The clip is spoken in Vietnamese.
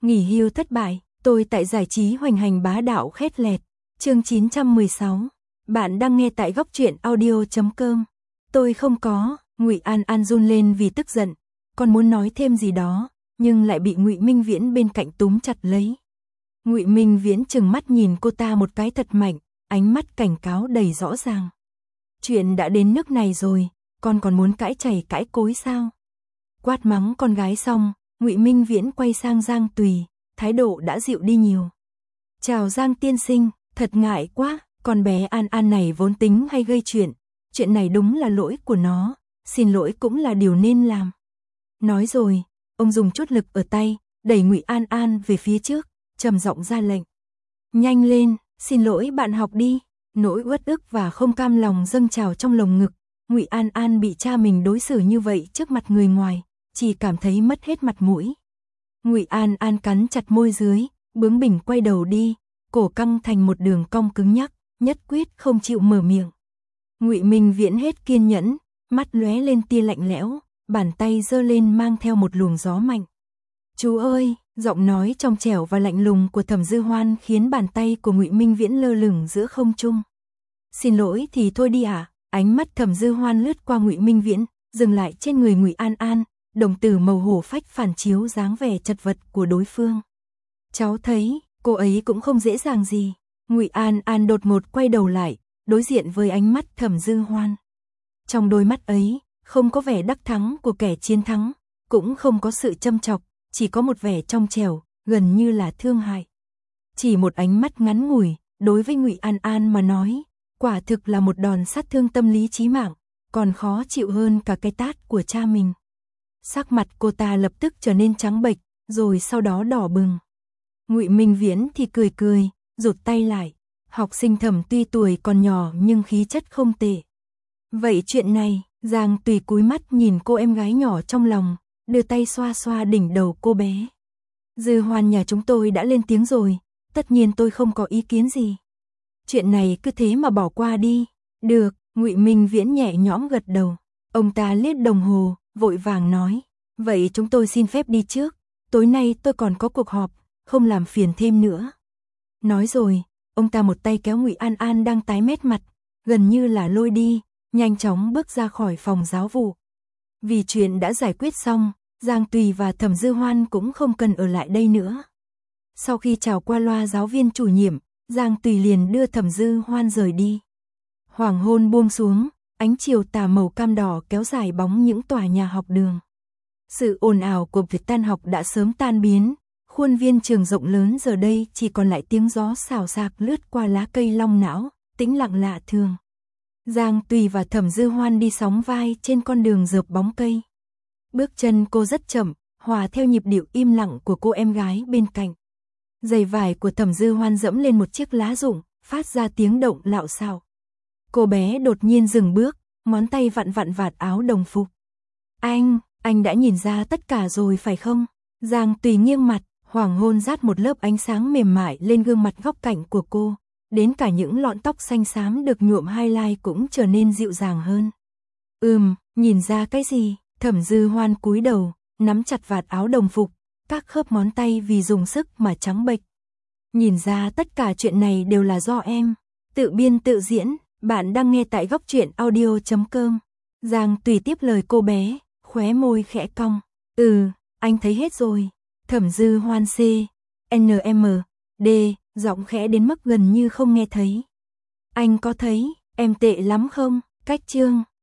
Nghỉ hưu thất bại, tôi tại giải trí hoành hành bá đạo khét lẹt. Chương 916. Bạn đang nghe tại góc truyện audio.com. Tôi không có. Ngụy An An run lên vì tức giận, còn muốn nói thêm gì đó, nhưng lại bị Ngụy Minh Viễn bên cạnh túm chặt lấy. Ngụy Minh Viễn trừng mắt nhìn cô ta một cái thật mạnh, ánh mắt cảnh cáo đầy rõ ràng. Chuyện đã đến nước này rồi, con còn muốn cãi chảy cãi cối sao? Quát mắng con gái xong, Ngụy Minh Viễn quay sang Giang Tùy, thái độ đã dịu đi nhiều. Chào Giang tiên sinh, thật ngại quá, con bé An An này vốn tính hay gây chuyện này đúng là lỗi của nó, xin lỗi cũng là điều nên làm. Nói rồi, ông dùng chút lực ở tay, đẩy Ngụy An An về phía trước, trầm giọng ra lệnh. Nhanh lên, xin lỗi bạn học đi. Nỗi uất ức và không cam lòng dâng trào trong lồng ngực. Ngụy An An bị cha mình đối xử như vậy trước mặt người ngoài, chỉ cảm thấy mất hết mặt mũi. Ngụy An An cắn chặt môi dưới, bướng bỉnh quay đầu đi, cổ căng thành một đường cong cứng nhắc, nhất quyết không chịu mở miệng. Ngụy Minh Viễn hết kiên nhẫn, mắt lóe lên tia lạnh lẽo, bàn tay giơ lên mang theo một luồng gió mạnh. Chú ơi, giọng nói trong trẻo và lạnh lùng của Thẩm Dư Hoan khiến bàn tay của Ngụy Minh Viễn lơ lửng giữa không trung. Xin lỗi thì thôi đi à? Ánh mắt Thẩm Dư Hoan lướt qua Ngụy Minh Viễn, dừng lại trên người Ngụy An An, đồng tử màu hổ phách phản chiếu dáng vẻ chật vật của đối phương. Cháu thấy, cô ấy cũng không dễ dàng gì. Ngụy An An đột ngột quay đầu lại, đối diện với ánh mắt Thẩm Dư Hoan. Trong đôi mắt ấy, không có vẻ đắc thắng của kẻ chiến thắng, cũng không có sự châm chọc, chỉ có một vẻ trong trẻo, gần như là thương hại. Chỉ một ánh mắt ngắn ngủi, đối với Ngụy An An mà nói, quả thực là một đòn sát thương tâm lý chí mạng, còn khó chịu hơn cả cái tát của cha mình. Sắc mặt cô ta lập tức trở nên trắng bệch, rồi sau đó đỏ bừng. Ngụy Minh Viễn thì cười cười, rụt tay lại. Học sinh Thẩm tuy tuổi còn nhỏ nhưng khí chất không tệ. Vậy chuyện này, Giang Tùy cúi mắt nhìn cô em gái nhỏ trong lòng, đưa tay xoa xoa đỉnh đầu cô bé. Dư Hoan nhà chúng tôi đã lên tiếng rồi, tất nhiên tôi không có ý kiến gì. Chuyện này cứ thế mà bỏ qua đi. Được, Ngụy Minh Viễn nhẹ nhõm gật đầu. Ông ta liếc đồng hồ, vội vàng nói. Vậy chúng tôi xin phép đi trước, tối nay tôi còn có cuộc họp, không làm phiền thêm nữa. Nói rồi, ông ta một tay kéo Ngụy An An đang tái mét mặt, gần như là lôi đi, nhanh chóng bước ra khỏi phòng giáo vụ. Vì chuyện đã giải quyết xong, Giang Tùy và Thẩm Dư Hoan cũng không cần ở lại đây nữa. Sau khi chào qua loa giáo viên chủ nhiệm, Giang Tùy liền đưa Thẩm Dư Hoan rời đi. Hoàng hôn buông xuống, ánh chiều tà màu cam đỏ kéo dài bóng những tòa nhà học đường. Sự ồn ào của việc tan học đã sớm tan biến, khuôn viên trường rộng lớn giờ đây chỉ còn lại tiếng gió xào xạc lướt qua lá cây long não, tĩnh lặng lạ thường. Giang Tùy và Thẩm Dư Hoan đi sóng vai trên con đường rợp bóng cây. Bước chân cô rất chậm, hòa theo nhịp điệu im lặng của cô em gái bên cạnh. Giày vải của Thẩm Dư Hoan dẫm lên một chiếc lá rụng, phát ra tiếng động lạo xạo. Cô bé đột nhiên dừng bước, ngón tay vặn vặn vạt áo đồng phục. Anh đã nhìn ra tất cả rồi phải không? Giang Tùy nghiêng mặt, hoàng hôn rát một lớp ánh sáng mềm mại lên gương mặt góc cạnh của cô, đến cả những lọn tóc xanh xám được nhuộm highlight cũng trở nên dịu dàng hơn. Nhìn ra cái gì? Thẩm Dư Hoan cúi đầu, nắm chặt vạt áo đồng phục, các khớp ngón tay vì dùng sức mà trắng bệch. Nhìn ra tất cả chuyện này đều là do em, tự biên tự diễn. Bạn đang nghe tại góc truyện audio.com. Giang Tùy tiếp lời cô bé, khóe môi khẽ cong. Anh thấy hết rồi. Thẩm Dư Hoan giọng khẽ đến mức gần như không nghe thấy. Anh có thấy em tệ lắm không? Cách chương